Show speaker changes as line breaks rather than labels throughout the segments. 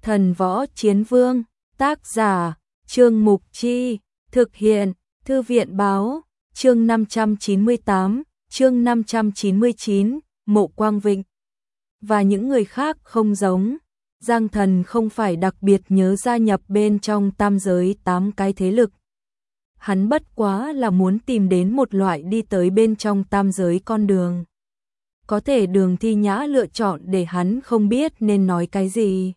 Thần Võ Chiến Vương, tác giả, Trương Mục Chi, thực hiện, Thư viện Báo, chương 598, chương 599, Mộ Quang Vịnh. Và những người khác không giống, Giang Thần không phải đặc biệt nhớ gia nhập bên trong tam giới 8 cái thế lực. Hắn bất quá là muốn tìm đến một loại đi tới bên trong tam giới con đường. Có thể Đường Thi Nhã lựa chọn để hắn không biết nên nói cái gì.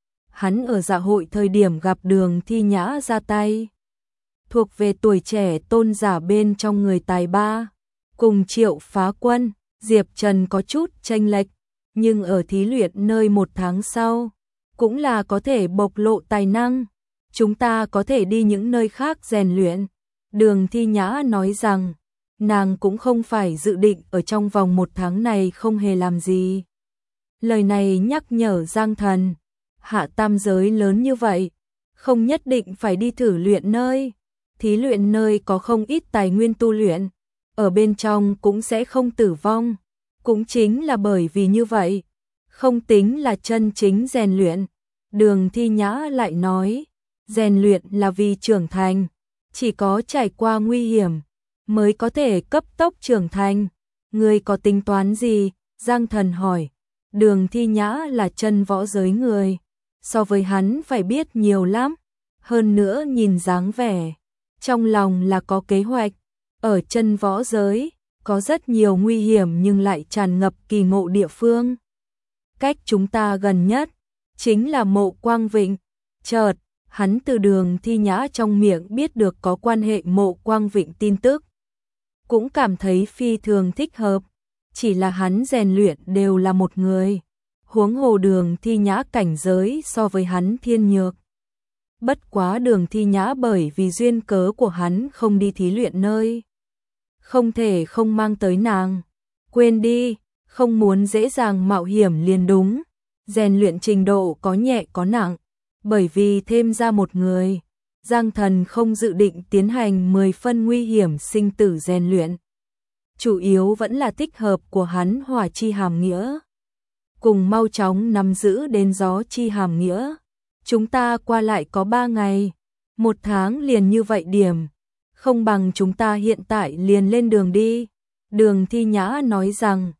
Hắn ở dạ hội thời điểm gặp Đường Thi Nhã ra tay. Thuộc về tuổi trẻ tôn giả bên trong người tài ba. Cùng Triệu Phá Quân, Diệp Trần có chút chênh lệch. Nhưng ở thí luyện nơi 1 tháng sau, cũng là có thể bộc lộ tài năng. Chúng ta có thể đi những nơi khác rèn luyện. Đường Thi Nhã nói rằng, nàng cũng không phải dự định ở trong vòng 1 tháng này không hề làm gì. Lời này nhắc nhở Giang Thần, hạ tam giới lớn như vậy, không nhất định phải đi thử luyện nơi. Thí luyện nơi có không ít tài nguyên tu luyện, ở bên trong cũng sẽ không tử vong. Cũng chính là bởi vì như vậy, không tính là chân chính rèn luyện. Đường Thi Nhã lại nói, rèn luyện là vì trưởng thành, chỉ có trải qua nguy hiểm mới có thể cấp tốc trưởng thành. Người có tính toán gì? Giang Thần hỏi. Đường Thi Nhã là chân võ giới người, so với hắn phải biết nhiều lắm. Hơn nữa nhìn dáng vẻ, trong lòng là có kế hoạch. Ở chân võ giới, có rất nhiều nguy hiểm nhưng lại tràn ngập kỳ ngộ địa phương. Cách chúng ta gần nhất, chính là Mộ Quang Vịnh. Chợt, hắn từ Đường Thi Nhã trong miệng biết được có quan hệ Mộ Quang Vịnh tin tức. Cũng cảm thấy phi thường thích hợp, chỉ là hắn rèn luyện đều là một người. Huống hồ Đường Thi Nhã cảnh giới so với hắn thiên nhược. Bất quá Đường Thi Nhã bởi vì duyên cớ của hắn không đi thí luyện nơi. Không thể không mang tới nàng. Quên đi, không muốn dễ dàng mạo hiểm liền đúng. Rèn luyện trình độ có nhẹ có nặng. Bởi vì thêm ra một người, Giang Thần không dự định tiến hành 10 phân nguy hiểm sinh tử rèn luyện. Chủ yếu vẫn là tích hợp của hắn hỏa chi hàm nghĩa. Cùng mau chóng nắm giữ đến gió chi hàm nghĩa. Chúng ta qua lại có 3 ngày, 1 tháng liền như vậy điểm. Không bằng chúng ta hiện tại liền lên đường đi. Đường Thi Nhã nói rằng,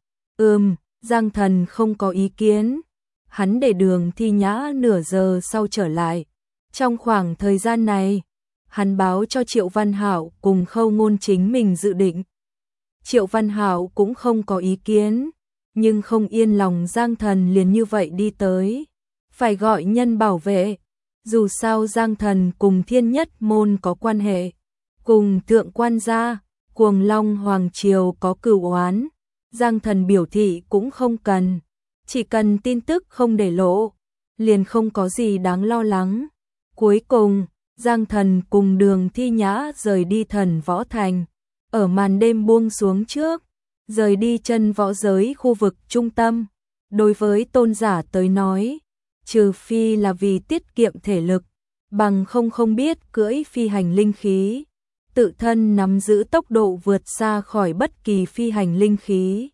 Giang Thần không có ý kiến. Hắn để Đường Thi Nhã nửa giờ sau trở lại. Trong khoảng thời gian này, hắn báo cho Triệu Văn Hạo cùng Khâu Ngôn chính mình dự định. Triệu Văn Hạo cũng không có ý kiến, nhưng không yên lòng Giang Thần liền như vậy đi tới. Phải gọi nhân bảo vệ. Dù sao Giang Thần cùng Thiên Nhất Môn có quan hệ, cùng Thượng Quan gia, Cuồng Long Hoàng Triều có cửu oán. Giang Thần biểu thị cũng không cần. Chỉ cần tin tức không để lộ, liền không có gì đáng lo lắng. Cuối cùng, Giang Thần cùng Đường Thi Nhã rời đi Thần Võ Thành. Ở màn đêm buông xuống trước, rời đi chân võ giới khu vực trung tâm. Đối với tôn giả tới nói, trừ phi là vì tiết kiệm thể lực, bằng không biết cưỡi phi hành linh khí. Tự thân nắm giữ tốc độ vượt xa khỏi bất kỳ phi hành linh khí.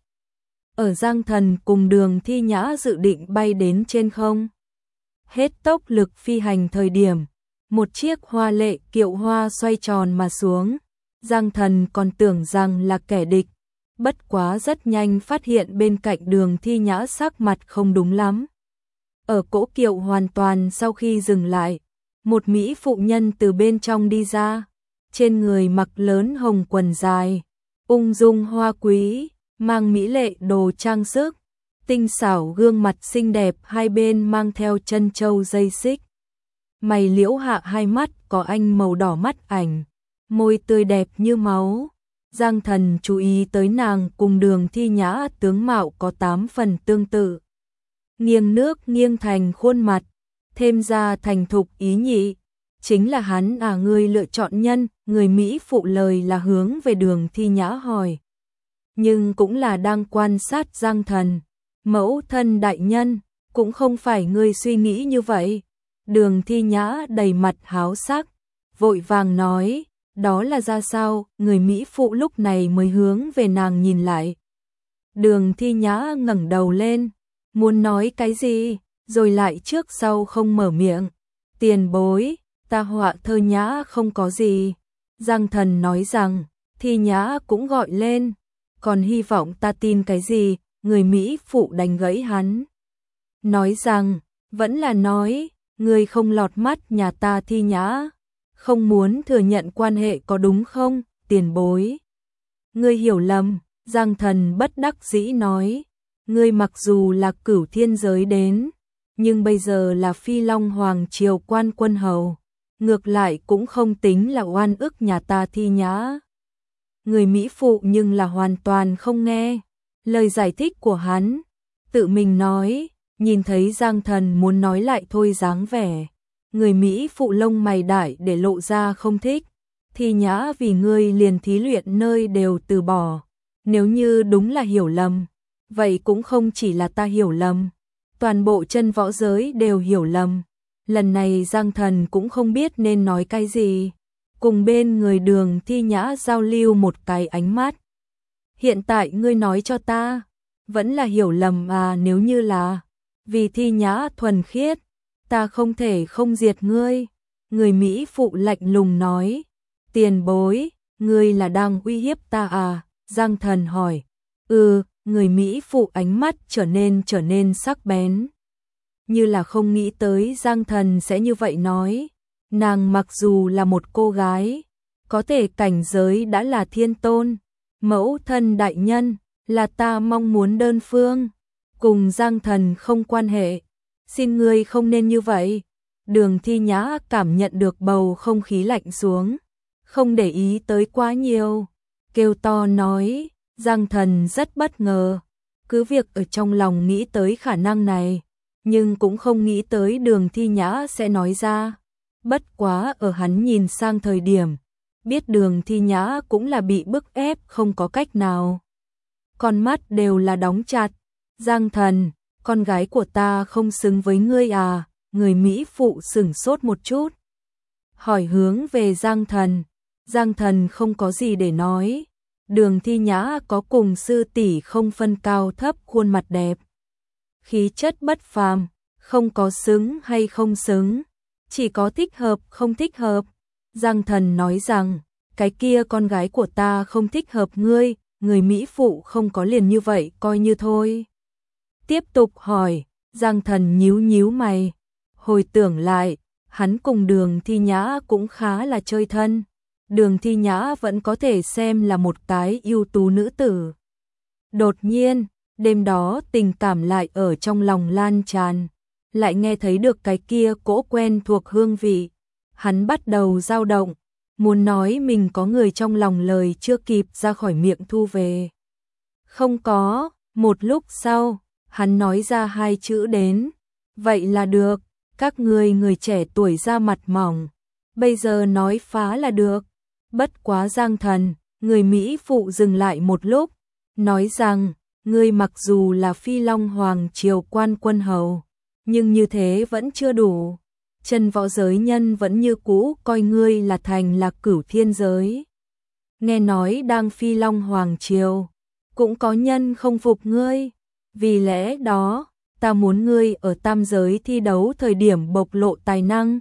Ở Giang Thần cùng Đường Thi Nhã dự định bay đến trên không. Hết tốc lực phi hành thời điểm, một chiếc hoa lệ kiệu hoa xoay tròn mà xuống. Giang Thần còn tưởng rằng là kẻ địch, bất quá rất nhanh phát hiện bên cạnh Đường Thi Nhã sắc mặt không đúng lắm. Ở cỗ kiệu hoàn toàn sau khi dừng lại, một mỹ phụ nhân từ bên trong đi ra, trên người mặc lớn hồng quần dài, ung dung hoa quý, mang mỹ lệ đồ trang sức, tinh xảo gương mặt xinh đẹp hai bên mang theo chân châu dây xích. Mày liễu hạ hai mắt có anh màu đỏ mắt ảnh, môi tươi đẹp như máu. Giang Thần chú ý tới nàng cùng Đường Thi Nhã tướng mạo có 8 phần tương tự. Nghiêng nước nghiêng thành khuôn mặt, thêm ra thành thục ý nhị. Chính là hắn à, ngươi lựa chọn nhân. Người Mỹ phụ lời là hướng về Đường Thi Nhã hỏi. Nhưng cũng là đang quan sát Giang Thần. Mẫu thân đại nhân, cũng không phải ngươi suy nghĩ như vậy. Đường Thi Nhã đầy mặt háo sắc, vội vàng nói, đó là ra sao? Người Mỹ phụ lúc này mới hướng về nàng nhìn lại. Đường Thi Nhã ngẩng đầu lên, muốn nói cái gì? rồi lại trước sau không mở miệng. Tiền bối, ta họa thơ nhã không có gì. Giang Thần nói rằng, Thi Nhã cũng gọi lên, còn hy vọng ta tin cái gì, người Mỹ phụ đánh gãy hắn. Nói rằng, vẫn là nói, ngươi không lọt mắt nhà ta Thi Nhã, không muốn thừa nhận quan hệ có đúng không, tiền bối. Ngươi hiểu lầm, Giang Thần bất đắc dĩ nói, ngươi mặc dù là Cửu Thiên giới đến, nhưng bây giờ là Phi Long Hoàng triều quan quân hầu, ngược lại cũng không tính là oan ức nhà ta Thi Nhã. Người Mỹ phụ nhưng là hoàn toàn không nghe lời giải thích của hắn, tự mình nói, nhìn thấy Giang Thần muốn nói lại thôi dáng vẻ. Người Mỹ phụ lông mày đại để lộ ra không thích. Thi Nhã vì ngươi liền thí luyện nơi đều từ bỏ. Nếu như đúng là hiểu lầm, vậy cũng không chỉ là ta hiểu lầm. Toàn bộ chân võ giới đều hiểu lầm. Lần này Giang Thần cũng không biết nên nói cái gì. Cùng bên người Đường Thi Nhã giao lưu một cái ánh mắt. Hiện tại ngươi nói cho ta, vẫn là hiểu lầm à? Nếu như là vì Thi Nhã thuần khiết, ta không thể không diệt ngươi. Người Mỹ phụ lạnh lùng nói, tiền bối, ngươi là đang uy hiếp ta à? Giang Thần hỏi. Người Mỹ phụ ánh mắt trở nên sắc bén. Như là không nghĩ tới Giang Thần sẽ như vậy nói. Nàng mặc dù là một cô gái, có thể cảnh giới đã là thiên tôn. Mẫu thân đại nhân, là ta mong muốn đơn phương. Cùng Giang Thần không quan hệ. Xin ngươi không nên như vậy. Đường Thi Nhã cảm nhận được bầu không khí lạnh xuống. Không để ý tới quá nhiều. Kêu to nói, Giang Thần rất bất ngờ. Cứ việc ở trong lòng nghĩ tới khả năng này, nhưng cũng không nghĩ tới Đường Thi Nhã sẽ nói ra. Bất quá ở hắn nhìn sang thời điểm, biết Đường Thi Nhã cũng là bị bức ép không có cách nào. Con mắt đều là đóng chặt. Giang Thần, con gái của ta không xứng với ngươi à? Người Mỹ phụ sửng sốt một chút. Hỏi hướng về Giang Thần. Giang Thần không có gì để nói. Đường Thi Nhã có cùng sư tỷ không phân cao thấp, khuôn mặt đẹp, khí chất bất phàm, không có xứng hay không xứng, chỉ có thích hợp không thích hợp. Giang Thần nói rằng, cái kia con gái của ta không thích hợp ngươi. Người Mỹ phụ không có liền như vậy coi như thôi. Tiếp tục hỏi, Giang Thần nhíu nhíu mày, hồi tưởng lại, hắn cùng Đường Thi Nhã cũng khá là chơi thân. Đường Thi Nhã vẫn có thể xem là một cái ưu tú nữ tử. Đột nhiên, đêm đó tình cảm lại ở trong lòng lan tràn, lại nghe thấy được cái kia cỗ quen thuộc hương vị. Hắn bắt đầu dao động, muốn nói mình có người trong lòng, lời chưa kịp ra khỏi miệng thu về. Không có, một lúc sau, hắn nói ra hai chữ đến. Vậy là được, các người trẻ tuổi da mặt mỏng, bây giờ nói phá là được. Bất quá Giang Thần, người Mỹ phụ dừng lại một lúc, nói rằng, ngươi mặc dù là Phi Long Hoàng triều quan quân hầu, nhưng như thế vẫn chưa đủ. Chân võ giới nhân vẫn như cũ coi ngươi là thành là Cửu Thiên giới. Nghe nói đang Phi Long Hoàng triều, cũng có nhân không phục ngươi. Vì lẽ đó, ta muốn ngươi ở tam giới thi đấu thời điểm bộc lộ tài năng.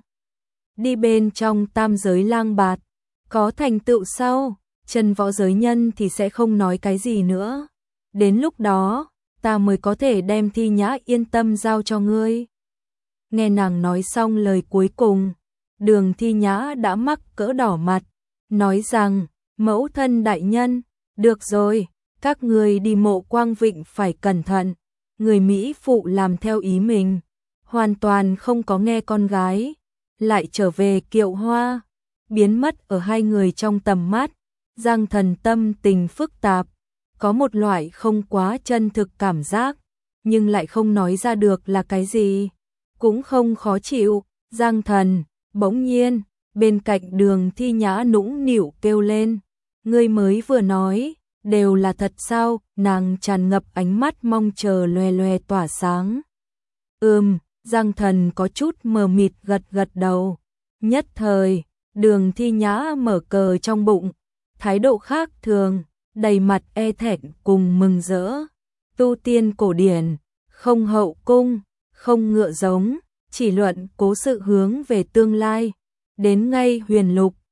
Đi bên trong tam giới lang bạt, có thành tựu sau, chân võ giới nhân thì sẽ không nói cái gì nữa. Đến lúc đó, ta mới có thể đem Thi Nhã yên tâm giao cho ngươi. Nghe nàng nói xong lời cuối cùng, Đường Thi Nhã đã mắc cỡ đỏ mặt, nói rằng, mẫu thân đại nhân, được rồi, các người đi Mộ Quang Vịnh phải cẩn thận. Người Mỹ phụ làm theo ý mình, hoàn toàn không có nghe con gái, lại trở về Kiệu Hoa, biến mất ở hai người trong tầm mắt. Giang Thần tâm tình phức tạp, có một loại không quá chân thực cảm giác, nhưng lại không nói ra được là cái gì, cũng không khó chịu. Giang Thần, bỗng nhiên, bên cạnh Đường Thi Nhã nũng nịu kêu lên, ngươi mới vừa nói, đều là thật sao? Nàng tràn ngập ánh mắt mong chờ loè loè tỏa sáng. Giang Thần có chút mờ mịt gật gật đầu. Nhất thời, Đường Thi Nhã mở cờ trong bụng, thái độ khác thường, đầy mặt e thẹn cùng mừng rỡ. Tu tiên cổ điển, không hậu cung, không ngựa giống, chỉ luận cố sự hướng về tương lai. Đến ngay Huyền Lục,